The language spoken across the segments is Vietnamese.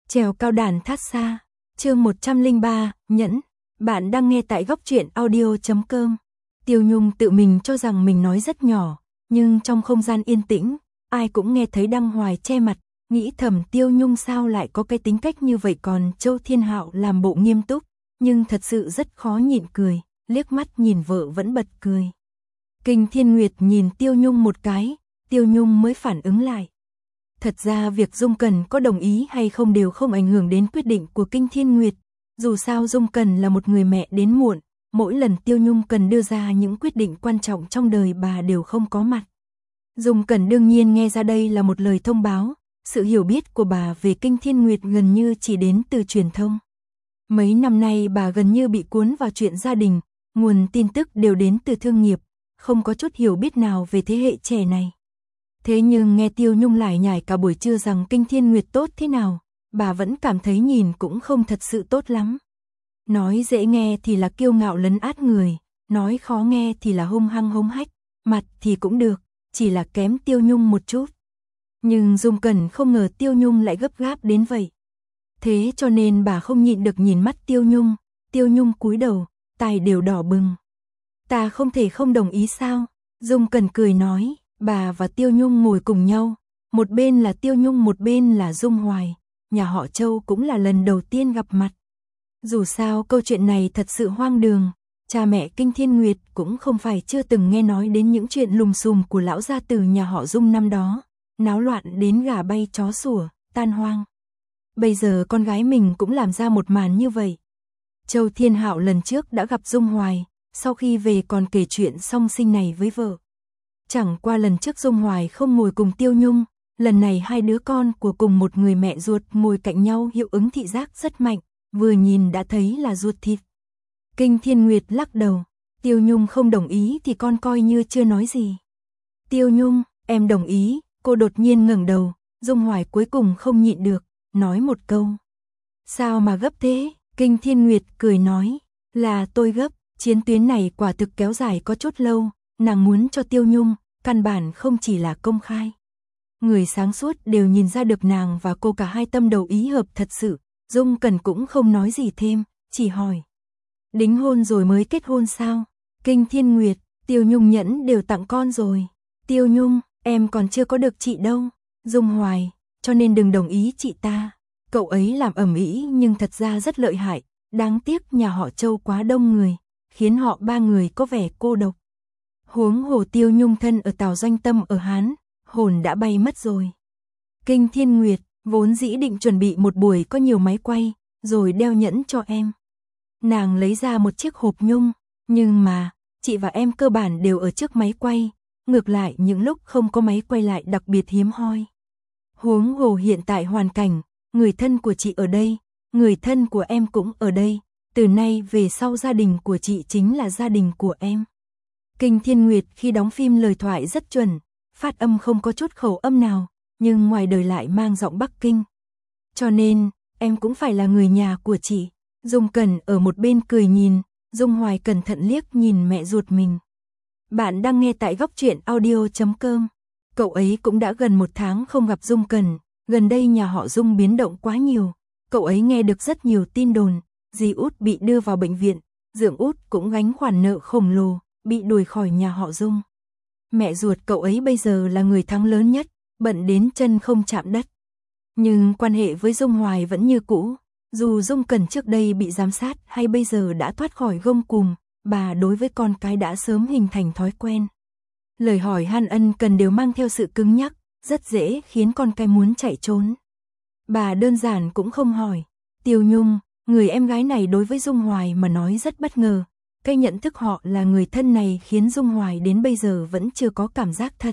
Trèo cao đàn thát xa, chương 103, nhẫn. Bạn đang nghe tại góc truyện audio.com. Tiêu Nhung tự mình cho rằng mình nói rất nhỏ, nhưng trong không gian yên tĩnh, ai cũng nghe thấy Đăng Hoài che mặt, nghĩ thầm Tiêu Nhung sao lại có cái tính cách như vậy, còn Châu Thiên Hạo làm bộ nghiêm túc, nhưng thật sự rất khó nhịn cười, liếc mắt nhìn vợ vẫn bật cười. Kinh Thiên Nguyệt nhìn Tiêu Nhung một cái, Tiêu Nhung mới phản ứng lại. Thật ra việc Dung Cẩn có đồng ý hay không đều không ảnh hưởng đến quyết định của Kinh Thiên Nguyệt. Dù sao Dung Cẩn là một người mẹ đến muộn, mỗi lần Tiêu Nhung cần đưa ra những quyết định quan trọng trong đời bà đều không có mặt. Dung Cẩn đương nhiên nghe ra đây là một lời thông báo, sự hiểu biết của bà về Kinh Thiên Nguyệt gần như chỉ đến từ truyền thông. Mấy năm nay bà gần như bị cuốn vào chuyện gia đình, nguồn tin tức đều đến từ thương nghiệp, không có chút hiểu biết nào về thế hệ trẻ này. Thế nhưng nghe Tiêu Nhung lải nhải cả buổi trưa rằng Kinh Thiên Nguyệt tốt thế nào, bà vẫn cảm thấy nhìn cũng không thật sự tốt lắm. Nói dễ nghe thì là kiêu ngạo lấn át người, nói khó nghe thì là hung hăng hống hách, mặt thì cũng được, chỉ là kém Tiêu Nhung một chút. Nhưng Dung Cẩn không ngờ Tiêu Nhung lại gấp gáp đến vậy. Thế cho nên bà không nhịn được nhìn mắt Tiêu Nhung cúi đầu, tai đều đỏ bừng. Ta không thể không đồng ý sao? Dung Cẩn cười nói. Bà và Tiêu Nhung ngồi cùng nhau, một bên là Tiêu Nhung một bên là Dung Hoài, nhà họ Châu cũng là lần đầu tiên gặp mặt. Dù sao câu chuyện này thật sự hoang đường, cha mẹ Kinh Thiên Nguyệt cũng không phải chưa từng nghe nói đến những chuyện lùm xùm của lão gia tử nhà họ Dung năm đó, náo loạn đến gà bay chó sủa, tan hoang. Bây giờ con gái mình cũng làm ra một màn như vậy. Châu Thiên Hạo lần trước đã gặp Dung Hoài, sau khi về còn kể chuyện song sinh này với vợ. Chẳng qua lần trước Dung Hoài không ngồi cùng Tiêu Nhung, lần này hai đứa con của cùng một người mẹ ruột ngồi cạnh nhau, hiệu ứng thị giác rất mạnh, vừa nhìn đã thấy là ruột thịt. Kinh Thiên Nguyệt lắc đầu, Tiêu Nhung không đồng ý thì con coi như chưa nói gì. Tiêu Nhung, em đồng ý, cô đột nhiên ngẩng đầu, Dung Hoài cuối cùng không nhịn được, nói một câu. Sao mà gấp thế? Kinh Thiên Nguyệt cười nói, là tôi gấp, chiến tuyến này quả thực kéo dài có chút lâu. Nàng muốn cho Tiêu Nhung, căn bản không chỉ là công khai. Người sáng suốt đều nhìn ra được nàng và cô cả hai tâm đầu ý hợp thật sự. Dung Cẩn cũng không nói gì thêm, chỉ hỏi. Đính hôn rồi mới kết hôn sao? Kinh Thiên Nguyệt, Tiêu Nhung nhẫn đều tặng con rồi. Tiêu Nhung, em còn chưa có được chị đâu. Dung Hoài, cho nên đừng đồng ý chị ta. Cậu ấy làm ầm ĩ nhưng thật ra rất lợi hại. Đáng tiếc nhà họ Châu quá đông người, khiến họ ba người có vẻ cô độc. Huống hồ Tiêu Nhung thân ở Tào Doanh Tâm ở Hán, hồn đã bay mất rồi. Kinh Thiên Nguyệt, vốn dĩ định chuẩn bị một buổi có nhiều máy quay, rồi đeo nhẫn cho em. Nàng lấy ra một chiếc hộp nhung, nhưng mà, chị và em cơ bản đều ở trước máy quay, ngược lại những lúc không có máy quay lại đặc biệt hiếm hoi. Huống hồ hiện tại hoàn cảnh, người thân của chị ở đây, người thân của em cũng ở đây, từ nay về sau gia đình của chị chính là gia đình của em. Kinh Thiên Nguyệt khi đóng phim lời thoại rất chuẩn, phát âm không có chút khẩu âm nào, nhưng ngoài đời lại mang giọng Bắc Kinh. Cho nên, em cũng phải là người nhà của chị. Dung Cẩn ở một bên cười nhìn, Dung Hoài cẩn thận liếc nhìn mẹ ruột mình. Bạn đang nghe tại góc truyện audio.com. Cậu ấy cũng đã gần 1 tháng không gặp Dung Cẩn, gần đây nhà họ Dung biến động quá nhiều. Cậu ấy nghe được rất nhiều tin đồn, dì út bị đưa vào bệnh viện, dượng út cũng gánh khoản nợ khổng lồ, bị đuổi khỏi nhà họ Dung. Mẹ ruột cậu ấy bây giờ là người thắng lớn nhất, bận đến chân không chạm đất. Nhưng quan hệ với Dung Hoài vẫn như cũ, dù Dung Cẩn trước đây bị giám sát hay bây giờ đã thoát khỏi gông cùm, bà đối với con cái đã sớm hình thành thói quen. Lời hỏi han ân cần đều mang theo sự cứng nhắc, rất dễ khiến con cái muốn chạy trốn. Bà đơn giản cũng không hỏi. Tiêu Nhung, người em gái này đối với Dung Hoài mà nói rất bất ngờ. Cái nhận thức họ là người thân này khiến Dung Hoài đến bây giờ vẫn chưa có cảm giác thật.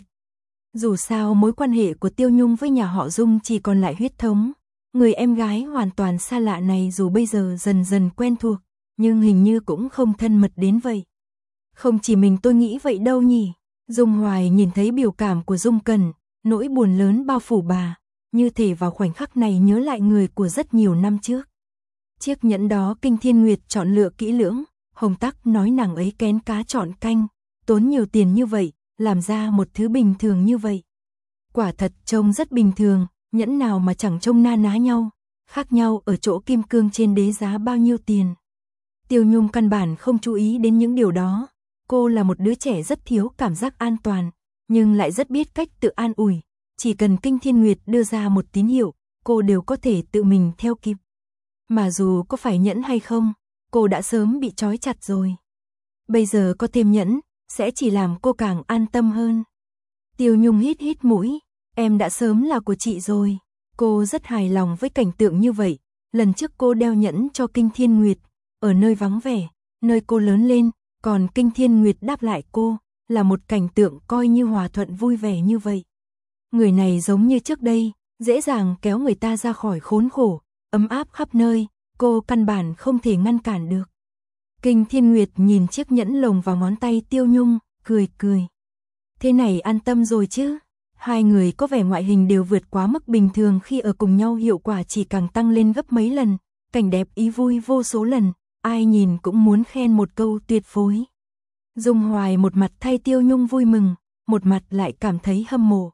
Dù sao mối quan hệ của Tiêu Nhung với nhà họ Dung chỉ còn lại huyết thống. Người em gái hoàn toàn xa lạ này dù bây giờ dần dần quen thuộc, nhưng hình như cũng không thân mật đến vậy. Không chỉ mình tôi nghĩ vậy đâu nhỉ. Dung Hoài nhìn thấy biểu cảm của Dung Cẩn, nỗi buồn lớn bao phủ bà, như thể vào khoảnh khắc này nhớ lại người của rất nhiều năm trước. Chiếc nhẫn đó Kinh Thiên Nguyệt chọn lựa kỹ lưỡng. Hồng Tắc nói nàng ấy kén cá chọn canh, tốn nhiều tiền như vậy, làm ra một thứ bình thường như vậy. Quả thật trông rất bình thường, nhẫn nào mà chẳng trông na ná nhau, khác nhau ở chỗ kim cương trên đế giá bao nhiêu tiền. Tiêu Nhung căn bản không chú ý đến những điều đó, cô là một đứa trẻ rất thiếu cảm giác an toàn, nhưng lại rất biết cách tự an ủi, chỉ cần Kinh Thiên Nguyệt đưa ra một tín hiệu, cô đều có thể tự mình theo kịp. Mà dù có phải nhẫn hay không, cô đã sớm bị trói chặt rồi. Bây giờ có thêm nhẫn, sẽ chỉ làm cô càng an tâm hơn. Tiêu Nhung hít hít mũi, em đã sớm là của chị rồi. Cô rất hài lòng với cảnh tượng như vậy, lần trước cô đeo nhẫn cho Kinh Thiên Nguyệt, ở nơi vắng vẻ, nơi cô lớn lên, còn Kinh Thiên Nguyệt đáp lại cô, là một cảnh tượng coi như hòa thuận vui vẻ như vậy. Người này giống như trước đây, dễ dàng kéo người ta ra khỏi khốn khổ, ấm áp khắp nơi, cô căn bản không thể ngăn cản được. Kinh Thiên Nguyệt nhìn chiếc nhẫn lồng vào ngón tay Tiêu Nhung, cười cười. Thế này an tâm rồi chứ? Hai người có vẻ ngoại hình đều vượt quá mức bình thường, khi ở cùng nhau hiệu quả chỉ càng tăng lên gấp mấy lần, cảnh đẹp ý vui vô số lần, ai nhìn cũng muốn khen một câu tuyệt phối. Dung Hoài một mặt thay Tiêu Nhung vui mừng, một mặt lại cảm thấy hâm mộ.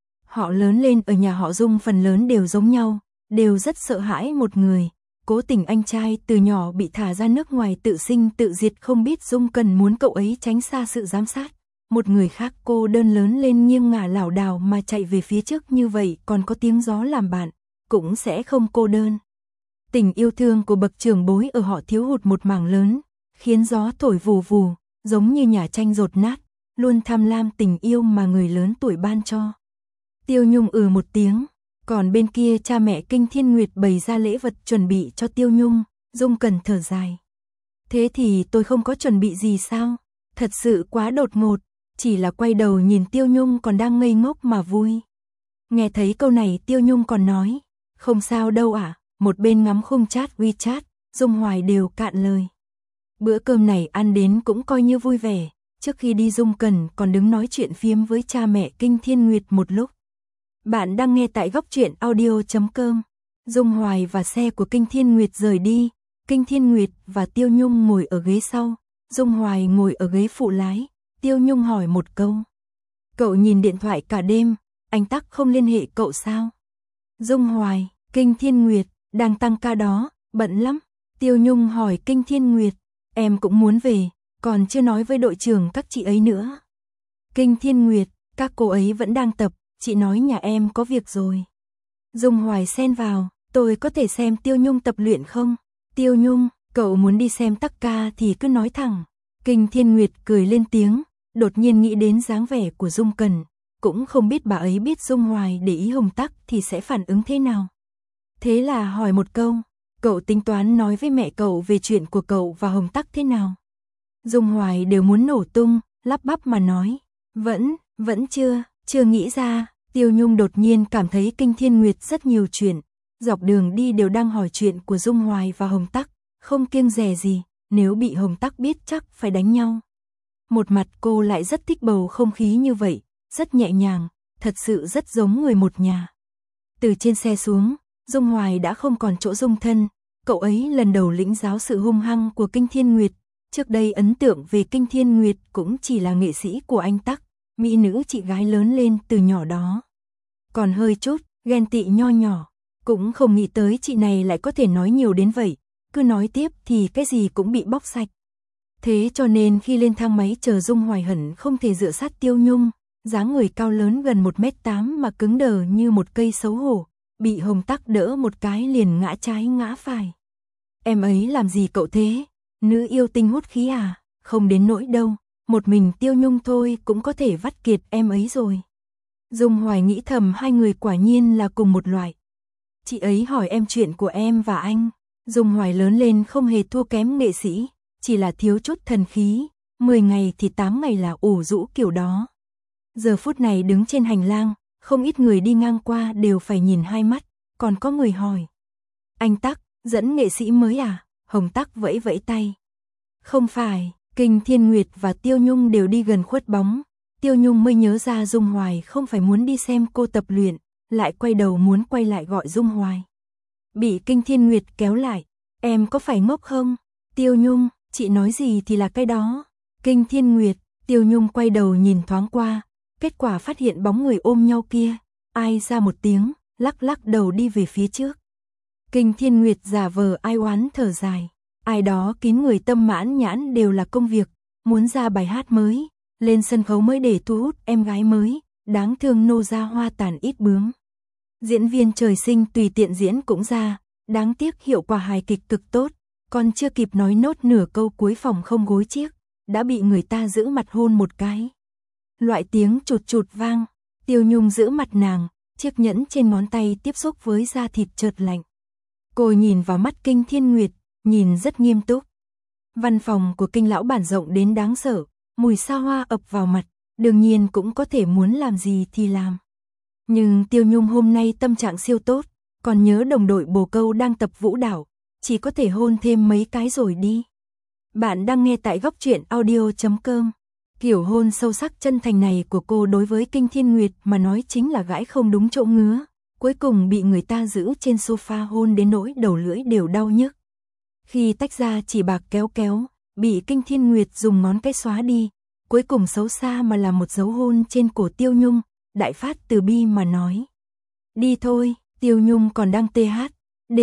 Họ lớn lên ở nhà họ Dung phần lớn đều giống nhau, đều rất sợ hãi một người. Cố Tình anh trai từ nhỏ bị thả ra nước ngoài tự sinh tự diệt, không biết Dung Cần muốn cậu ấy tránh xa sự giám sát. Một người khác cô đơn lớn lên nghiêng ngả lảo đảo mà chạy về phía trước như vậy, còn có tiếng gió làm bạn, cũng sẽ không cô đơn. Tình yêu thương của bậc trưởng bối ở họ thiếu hụt một mảng lớn, khiến gió thổi vù vù, giống như nhà tranh dột nát, luôn tham lam tình yêu mà người lớn tuổi ban cho. Tiêu Nhung một tiếng, còn bên kia cha mẹ Kinh Thiên Nguyệt bày ra lễ vật chuẩn bị cho Tiêu Nhung, Dung Cần thở dài. Thế thì tôi không có chuẩn bị gì sao? Thật sự quá đột ngột, chỉ là quay đầu nhìn Tiêu Nhung còn đang ngây ngốc mà vui. Nghe thấy câu này Tiêu Nhung còn nói, không sao đâu ạ, một bên ngắm khung chat WeChat, Dung Hoài đều cạn lời. Bữa cơm này ăn đến cũng coi như vui vẻ, trước khi đi Dung Cần còn đứng nói chuyện phiếm với cha mẹ Kinh Thiên Nguyệt một lúc. Bạn đang nghe tại góc truyện audio.com. Dung Hoài và xe của Kinh Thiên Nguyệt rời đi, Kinh Thiên Nguyệt và Tiêu Nhung ngồi ở ghế sau, Dung Hoài ngồi ở ghế phụ lái. Tiêu Nhung hỏi một câu. Cậu nhìn điện thoại cả đêm, anh Tắc không liên hệ cậu sao? Dung Hoài, Kinh Thiên Nguyệt, đang tăng ca đó, bận lắm. Tiêu Nhung hỏi Kinh Thiên Nguyệt, em cũng muốn về, còn chưa nói với đội trưởng các chị ấy nữa. Kinh Thiên Nguyệt, các cô ấy vẫn đang tập, chị nói nhà em có việc rồi. Dung Hoài xen vào, tôi có thể xem Tiêu Nhung tập luyện không? Tiêu Nhung, cậu muốn đi xem Tắc ca thì cứ nói thẳng. Kinh Thiên Nguyệt cười lên tiếng, đột nhiên nghĩ đến dáng vẻ của Dung Cần, cũng không biết bà ấy biết Dung Hoài để ý Hồng Tắc thì sẽ phản ứng thế nào. Thế là hỏi một câu, cậu tính toán nói với mẹ cậu về chuyện của cậu và Hồng Tắc thế nào? Dung Hoài đều muốn nổ tung, lắp bắp mà nói, vẫn chưa nghĩ ra. Tiêu Nhung đột nhiên cảm thấy Kinh Thiên Nguyệt rất nhiều chuyện, dọc đường đi đều đang hỏi chuyện của Dung Hoài và Hồng Tắc, không kiêng dè gì, nếu bị Hồng Tắc biết chắc phải đánh nhau. Một mặt cô lại rất thích bầu không khí như vậy, rất nhẹ nhàng, thật sự rất giống người một nhà. Từ trên xe xuống, Dung Hoài đã không còn chỗ dung thân, cậu ấy lần đầu lĩnh giáo sự hung hăng của Kinh Thiên Nguyệt. Trước đây ấn tượng về Kinh Thiên Nguyệt cũng chỉ là nghệ sĩ của anh Tắc, mỹ nữ chị gái lớn lên từ nhỏ đó. Còn hơi chút, ghen tị nho nhỏ, cũng không nghĩ tới chị này lại có thể nói nhiều đến vậy, cứ nói tiếp thì cái gì cũng bị bóc sạch. Thế cho nên khi lên thang máy chờ Dung Hoài hẳn không thể dựa sát Tiêu Nhung, dáng người cao lớn gần 1m8 mà cứng đờ như một cây xấu hổ, bị Hồng Tắc đỡ một cái liền ngã trái ngã phải. Em ấy làm gì cậu thế? Nữ yêu tinh hút khí à? Không đến nỗi đâu, một mình Tiêu Nhung thôi cũng có thể vắt kiệt em ấy rồi. Dung Hoài nghĩ thầm hai người quả nhiên là cùng một loại. Chị ấy hỏi em chuyện của em và anh. Dung Hoài lớn lên không hề thua kém nghệ sĩ, chỉ là thiếu chút thần khí, 10 ngày thì 8 ngày là ủ rũ kiểu đó. Giờ phút này đứng trên hành lang, không ít người đi ngang qua đều phải nhìn hai mắt, còn có người hỏi. Anh Tắc, dẫn nghệ sĩ mới à? Hồng Tắc vẫy vẫy tay. Không phải, Kinh Thiên Nguyệt và Tiêu Nhung đều đi gần khuất bóng. Tiêu Nhung mới nhớ ra Dung Hoài không phải muốn đi xem cô tập luyện, lại quay đầu muốn quay lại gọi Dung Hoài. Bị Kinh Thiên Nguyệt kéo lại, em có phải ngốc không? Tiêu Nhung, chị nói gì thì là cái đó. Kinh Thiên Nguyệt, Tiêu Nhung quay đầu nhìn thoáng qua, kết quả phát hiện bóng người ôm nhau kia, ai ra một tiếng, lắc lắc đầu đi về phía trước. Kinh Thiên Nguyệt giả vờ ai oán thở dài. Ai đó kín người tâm mãn nhãn đều là công việc, muốn ra bài hát mới, lên sân khấu mới để thu hút em gái mới, đáng thương nô ra hoa tàn ít bướm. Diễn viên trời sinh tùy tiện diễn cũng ra, đáng tiếc hiệu quả hài kịch cực tốt, còn chưa kịp nói nốt nửa câu cuối phòng không gối chiếc, đã bị người ta giữ mặt hôn một cái. Loại tiếng chụt chụt vang, Tiêu Nhung giữ mặt nàng, chiếc nhẫn trên ngón tay tiếp xúc với da thịt chợt lạnh. Cô nhìn vào mắt Kinh Thiên Nguyệt, nhìn rất nghiêm túc. Văn phòng của Kinh lão bản rộng đến đáng sợ, mùi xa hoa ập vào mặt, đương nhiên cũng có thể muốn làm gì thì làm. Nhưng Tiêu Nhung hôm nay tâm trạng siêu tốt, còn nhớ đồng đội bồ câu đang tập vũ đạo, chỉ có thể hôn thêm mấy cái rồi đi. Bạn đang nghe tại góc truyện audio.com. Kiểu hôn sâu sắc chân thành này của cô đối với Kinh Thiên Nguyệt mà nói chính là gãi không đúng chỗ ngứa, cuối cùng bị người ta giữ trên sofa hôn đến nỗi đầu lưỡi đều đau nhức. Khi tách ra chỉ bạc kéo kéo, bị Kinh Thiên Nguyệt dùng ngón cái xóa đi, cuối cùng xấu xa mà là một dấu hôn trên cổ Tiêu Nhung, đại phát từ bi mà nói. Đi thôi, Tiêu Nhung còn đang THD,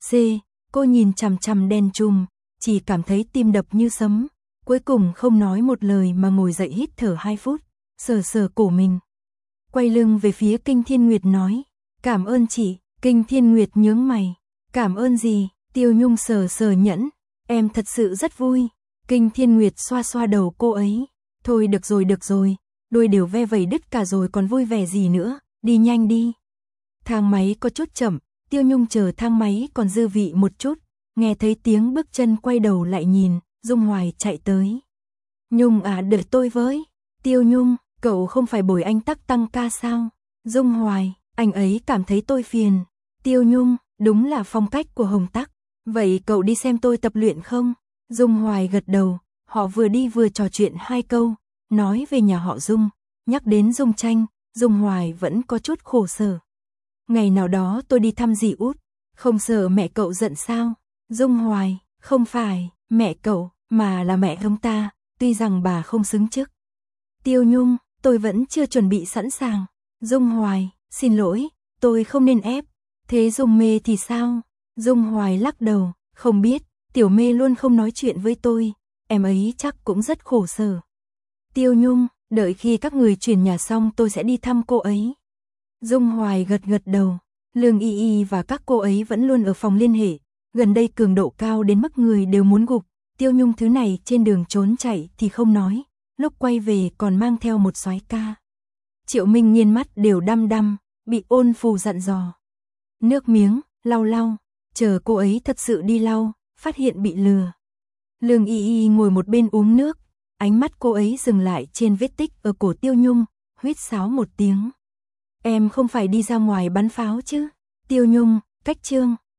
cô nhìn chằm chằm đèn chùm, chỉ cảm thấy tim đập như sấm, cuối cùng không nói một lời mà ngồi dậy hít thở 2 phút, sờ sờ cổ mình. Quay lưng về phía Kinh Thiên Nguyệt nói, cảm ơn chị. Kinh Thiên Nguyệt nhướng mày, cảm ơn gì? Tiêu Nhung sờ sờ nhẫn, em thật sự rất vui. Kinh Thiên Nguyệt xoa xoa đầu cô ấy, thôi được rồi, đôi đều ve vẩy đứt cả rồi còn vui vẻ gì nữa, đi nhanh đi. Thang máy có chút chậm, Tiêu Nhung chờ thang máy còn dư vị một chút, nghe thấy tiếng bước chân quay đầu lại nhìn, Dung Hoài chạy tới. Nhung à, đợi tôi với. Tiêu Nhung, cậu không phải bồi anh Tắc tăng ca sao? Dung Hoài, anh ấy cảm thấy tôi phiền. Tiêu Nhung, đúng là phong cách của Hồng Tắc. Vậy cậu đi xem tôi tập luyện không? Dung Hoài gật đầu, họ vừa đi vừa trò chuyện 2 câu, nói về nhà họ Dung, nhắc đến Dung Tranh, Dung Hoài vẫn có chút khổ sở. Ngày nào đó tôi đi thăm dì út, không sợ mẹ cậu giận sao? Dung Hoài, không phải mẹ cậu, mà là mẹ ông ta, tuy rằng bà không xứng chức. Tiêu Nhung, tôi vẫn chưa chuẩn bị sẵn sàng. Dung Hoài, xin lỗi, tôi không nên ép. Thế Dung Mê thì sao? Dung Hoài lắc đầu, không biết, Tiểu Mê luôn không nói chuyện với tôi, em ấy chắc cũng rất khổ sở. Tiêu Nhung, đợi khi các người chuyển nhà xong tôi sẽ đi thăm cô ấy. Dung Hoài gật gật đầu, Lương Y Y và các cô ấy vẫn luôn ở phòng liên hệ, gần đây cường độ cao đến mức người đều muốn gục. Tiêu Nhung thứ này trên đường trốn chạy thì không nói, lúc quay về còn mang theo một soái ca. Triệu Minh Nhiên mắt đều đăm đăm, bị Ôn Phù dặn dò. Nước miếng, lau, chờ cô ấy thật sự đi lau, phát hiện bị lừa. Lương Y Y ngồi một bên uống nước, ánh mắt cô ấy dừng lại trên vết tích ở cổ Tiêu Nhung, huýt sáo một tiếng. Em không phải đi ra ngoài bắn pháo chứ? Tiêu Nhung, cách chương.